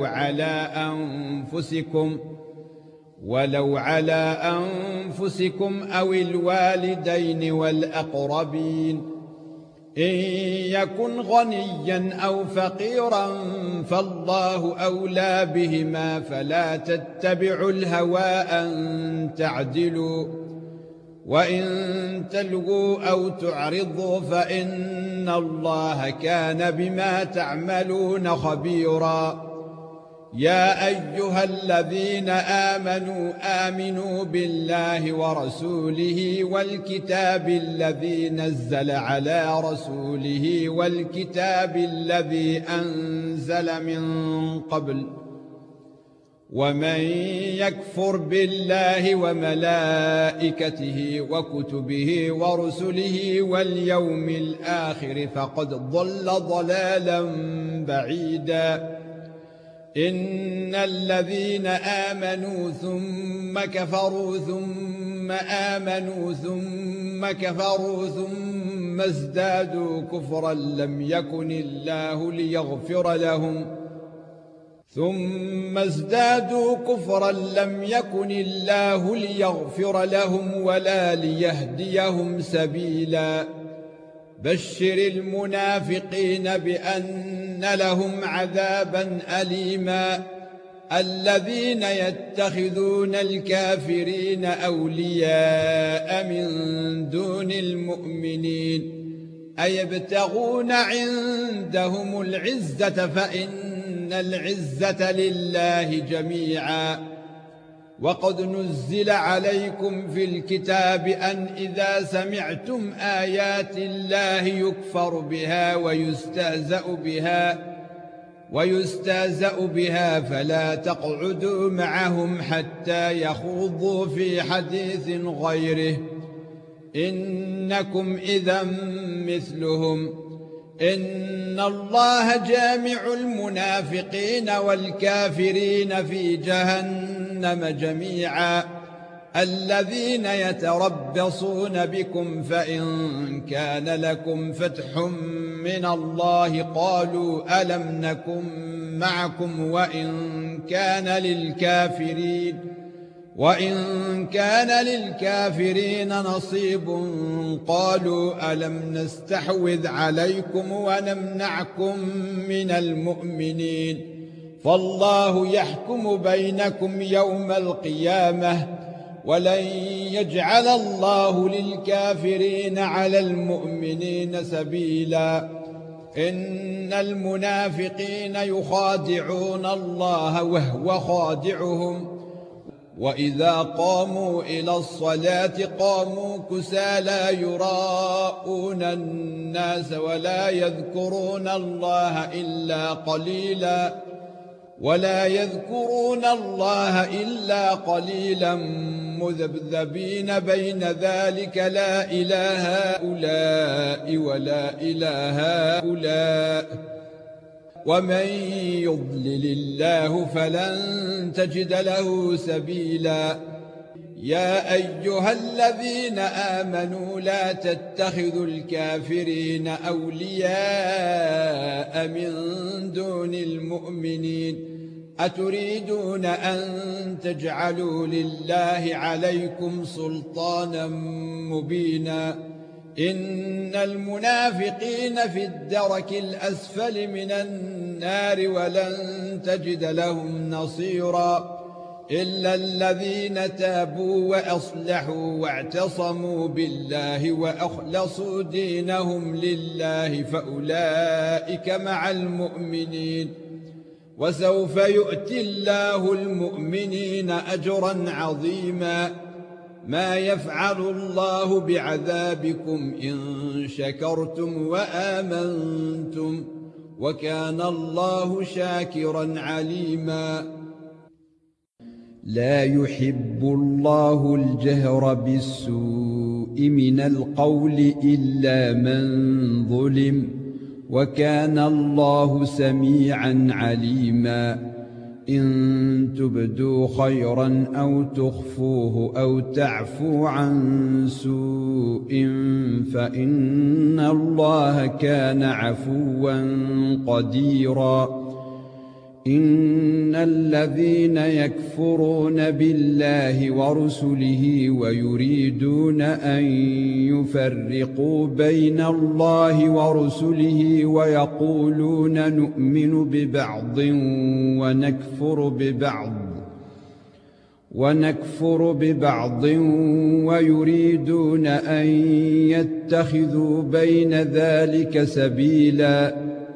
ولو على أنفسكم أو الوالدين والأقربين. إن يكن غنيا أو فقيرا فالله أولى بهما، فلا تتبعوا الهوى أن تعدلوا. وإن تلووا أو تعرضوا فإن الله كان بما تعملون خبيرا. يا أيها الذين آمنوا بالله ورسوله والكتاب الذي نزل على رسوله والكتاب الذي أنزل من قبل. ومن يكفر بالله وملائكته وكتبه ورسله واليوم الآخر فقد ضل ضلالا بعيدا. إن الذين آمنوا ثم كفروا ثم آمنوا ثم كفروا ثم ازدادوا كفرا لم يكن الله ليغفر لهم ولا ليهديهم سبيلا. بشر المنافقين بأن لهم عذابا أليما. الذين يتخذون الكافرين أولياء من دون المؤمنين أيبتغون عندهم العزة فإن العزة لله جميعا. وقد نزل عليكم في الكتاب أن إذا سمعتم آيات الله يكفر بها ويستهزأ بها فلا تقعدوا معهم حتى يخوضوا في حديث غيره، إنكم إذا مثلهم. إن الله جامع المنافقين والكافرين في جهنم جميعا. الذين يتربصون بكم فإن كان لكم فتح من الله قالوا ألم نكن معكم وإن وإن كان للكافرين نصيب قالوا ألم نستحوذ عليكم ونمنعكم من المؤمنين فالله يحكم بينكم يوم القيامة ولن يجعل الله للكافرين على المؤمنين سبيلا إن المنافقين يخادعون الله وهو خادعهم وإذا قاموا إلى الصلاة قاموا كسالى يراءون الناس ولا يذكرون الله إلا قليلا مذبذبين بين ذلك لا إله هؤلاء ولا إله هؤلاء ومن يضلل الله فلن تجد له سبيلا يا أيها الذين آمنوا لا تتخذوا الكافرين أولياء من دون المؤمنين أتريدون أن تجعلوا لله عليكم سلطانا مبينا إن المنافقين في الدرك الأسفل من النار ولن تجد لهم نصيرا إلا الذين تابوا وأصلحوا واعتصموا بالله وأخلصوا دينهم لله فأولئك مع المؤمنين وسوف يؤتي الله المؤمنين أجرا عظيما ما يفعل الله بعذابكم إن شكرتم وآمنتم وكان الله شاكرا عليما لا يحب الله الجهر بالسوء من القول إلا من ظلم وكان الله سميعا عليما إن تبدوا خيرا أو تخفوه أو تعفو عن سوء فإن الله كان عفوا قديرا إن الذين يكفرون بالله ورسله ويريدون أن يفرقوا بين الله ورسله ويقولون نؤمن ببعض ونكفر ببعض ويريدون أن يتخذوا بين ذلك سبيلا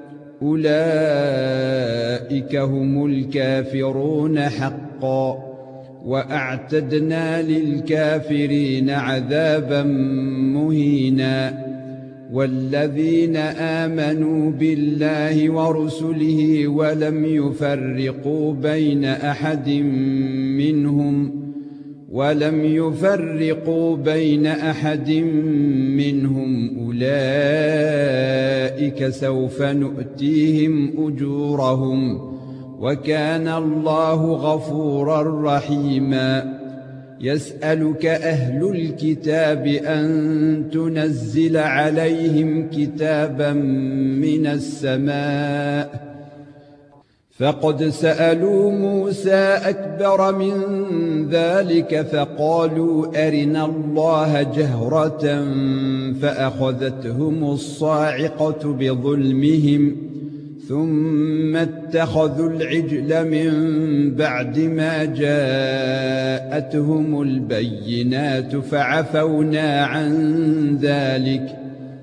أولئك هم الكافرون حقا وأعتدنا للكافرين عذابا مهينا والذين آمنوا بالله ورسله ولم يفرقوا بين أحد منهم أولئك سوف نؤتيهم أجورهم وكان الله غفورا رحيما يسألك أهل الكتاب أن تنزل عليهم كتابا من السماء فقد سألوا موسى أكبر من ذلك فقالوا أرنا الله جهرة فأخذتهم الصاعقة بظلمهم ثم اتخذوا العجل من بعد ما جاءتهم البينات فعفونا عن ذلك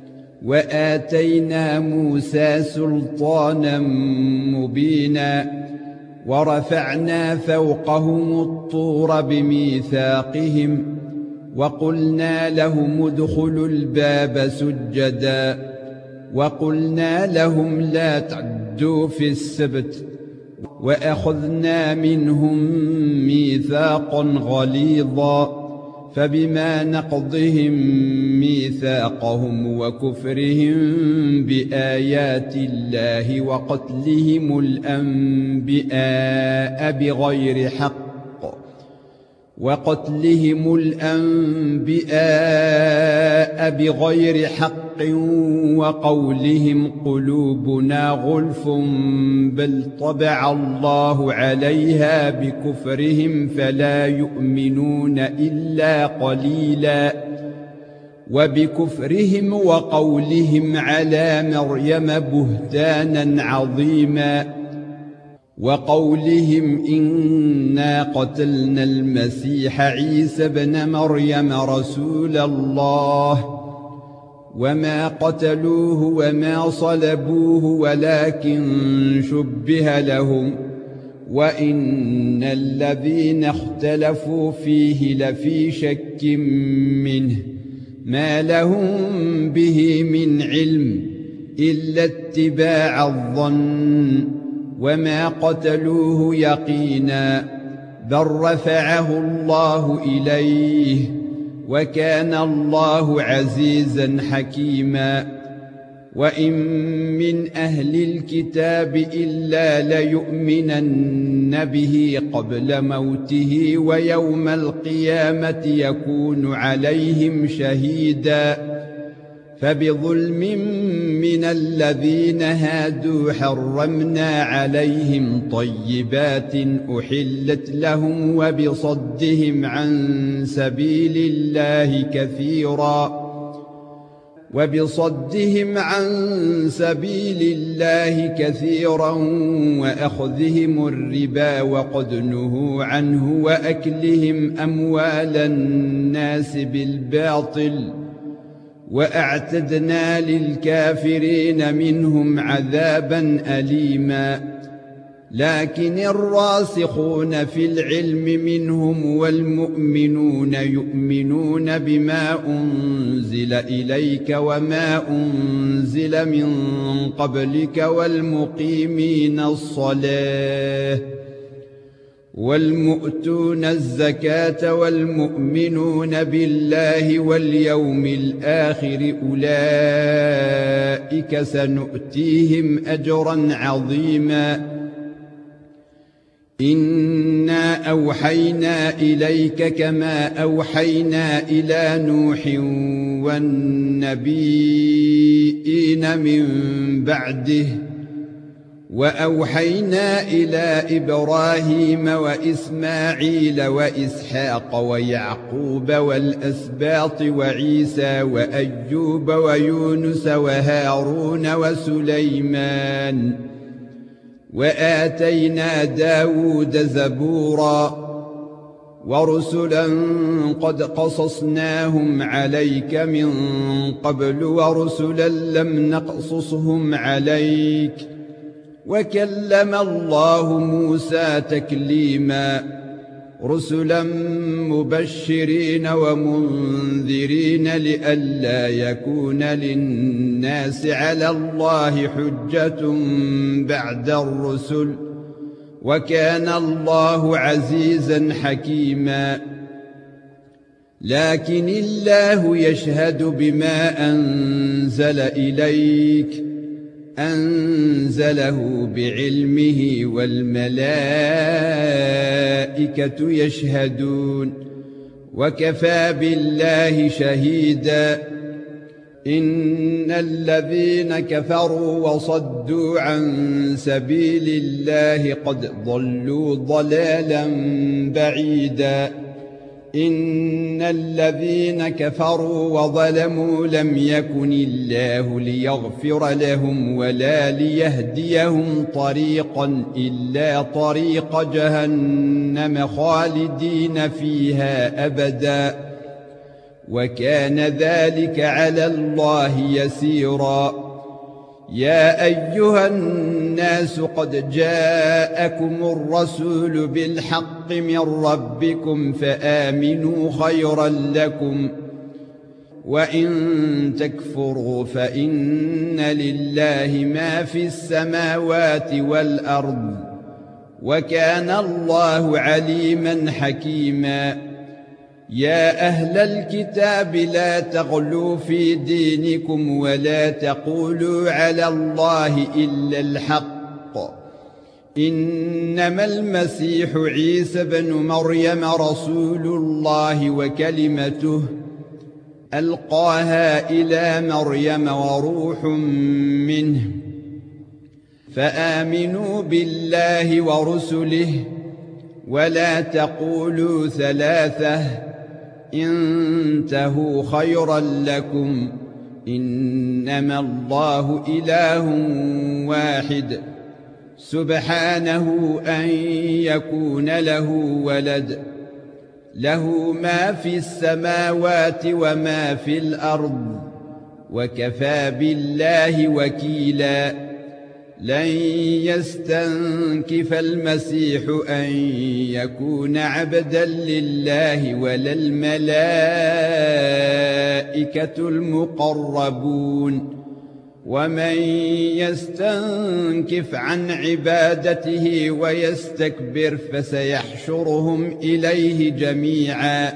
وآتينا موسى سلطانا مبينا ورفعنا فوقهم الطور بميثاقهم وقلنا لهم ادخلوا الباب سجدا وقلنا لهم لا تعدوا في السبت وأخذنا منهم ميثاقا غليظا فبما نقضهم ميثاقهم وكفرهم بآيات الله وقتلهم الأنبياء بغير حق وقولهم قلوبنا غلف بل طبع الله عليها بكفرهم فلا يؤمنون إلا قليلا وبكفرهم وقولهم على مريم بهتانا عظيما وقولهم إنا قتلنا المسيح عيسى ابن مريم رسول الله وما قتلوه وما صلبوه ولكن شبه لهم وإن الذين اختلفوا فيه لفي شك منه ما لهم به من علم إلا اتباع الظن وما قتلوه يقينا بل رفعه الله إليه وكان الله عزيزا حكيما وإن من أهل الكتاب إلا ليؤمنن به قبل موته ويوم القيامة يكون عليهم شهيدا فبظلم من الذين هادوا حرمنا عليهم طيبات أحلت لهم وبصدهم عن سبيل الله كثيرا وأخذهم الربا وقد نهوا عنه وأكلهم أموال الناس بالباطل وأعتدنا للكافرين منهم عذابا أليما لكن الراسخون في العلم منهم والمؤمنون يؤمنون بما أنزل إليك وما أنزل من قبلك والمقيمين الصلاة والمؤتون الزكاة والمؤمنون بالله واليوم الآخر أولئك سنؤتيهم أجرا عظيما إنا أوحينا إليك كما أوحينا إلى نوح والنبيين من بعده وأوحينا إلى إبراهيم وإسماعيل وإسحاق ويعقوب والأسباط وعيسى وأيوب ويونس وهارون وسليمان وآتينا داود زبورا ورسلا قد قصصناهم عليك من قبل ورسلا لم نقصصهم عليك وكلم الله موسى تكليما رسلا مبشرين ومنذرين لئلا يكون للناس على الله حجة بعد الرسل وكان الله عزيزا حكيما لكن الله يشهد بما أنزل إليك أنزله بعلمه والملائكة يشهدون وكفى بالله شهيدا إن الذين كفروا وصدوا عن سبيل الله قد ضلوا ضلالا بعيدا إن الذين كفروا وظلموا لم يكن الله ليغفر لهم ولا ليهديهم طريقا إلا طريق جهنم خالدين فيها أبدا وكان ذلك على الله يسيرا يا أيها الناس قد جاءكم الرسول بالحق من ربكم فآمنوا خيرا لكم وإن تكفروا فإن لله ما في السماوات والأرض وكان الله عليما حكيما يا أهل الكتاب لا تغلوا في دينكم ولا تقولوا على الله إلا الحق إنما المسيح عيسى بن مريم رسول الله ألقاها إلى مريم وروح منه فآمنوا بالله ورسله ولا تقولوا ثلاثة انتهوا خيرا لكم إنما الله إله واحد سبحانه أن يكون له ولد له ما في السماوات وما في الأرض وكفى بالله وكيلا لن يستنكف المسيح أن يكون عبدا لله ولا الملائكة المقربون ومن يستنكف عن عبادته ويستكبر فسيحشرهم إليه جميعا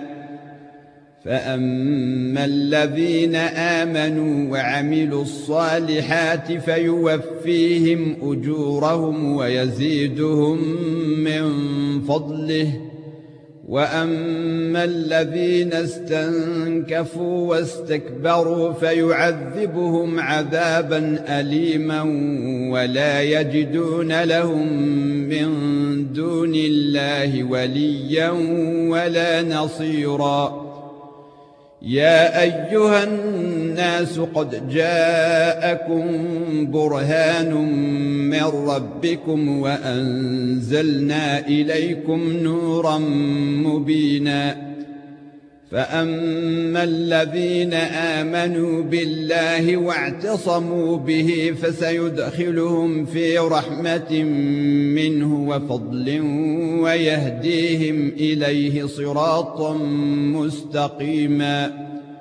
فأما الذين آمنوا وعملوا الصالحات فيوفيهم أجورهم ويزيدهم من فضله وأما الذين استنكفوا واستكبروا فيعذبهم عذابا أليما ولا يجدون لهم من دون الله وليا ولا نصيرا يا أيها الناس قد جاءكم برهان من ربكم وأنزلنا إليكم نورا مبينا فأما الذين آمنوا بالله واعتصموا به فسيدخلهم في رحمة منه وفضل ويهديهم إليه صراطا مستقيما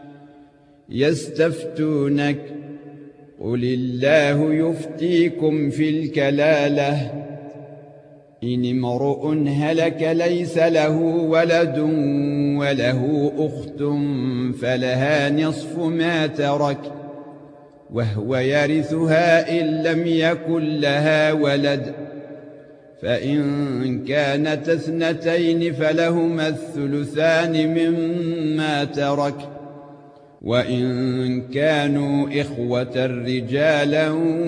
يستفتونك قل الله يفتيكم في الكلالة إن امرؤ هلك ليس له ولد وله أخت فلها نصف ما ترك وهو يرثها إن لم يكن لها ولد فإن كانت اثنتين فلهما الثلثان مما ترك وإن كانوا إخوة رجالا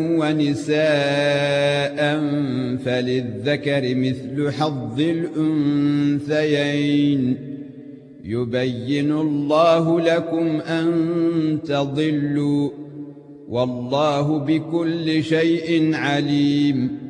ونساء فللذكر مثل حظ الأنثيين يبين الله لكم أن تضلوا والله بكل شيء عليم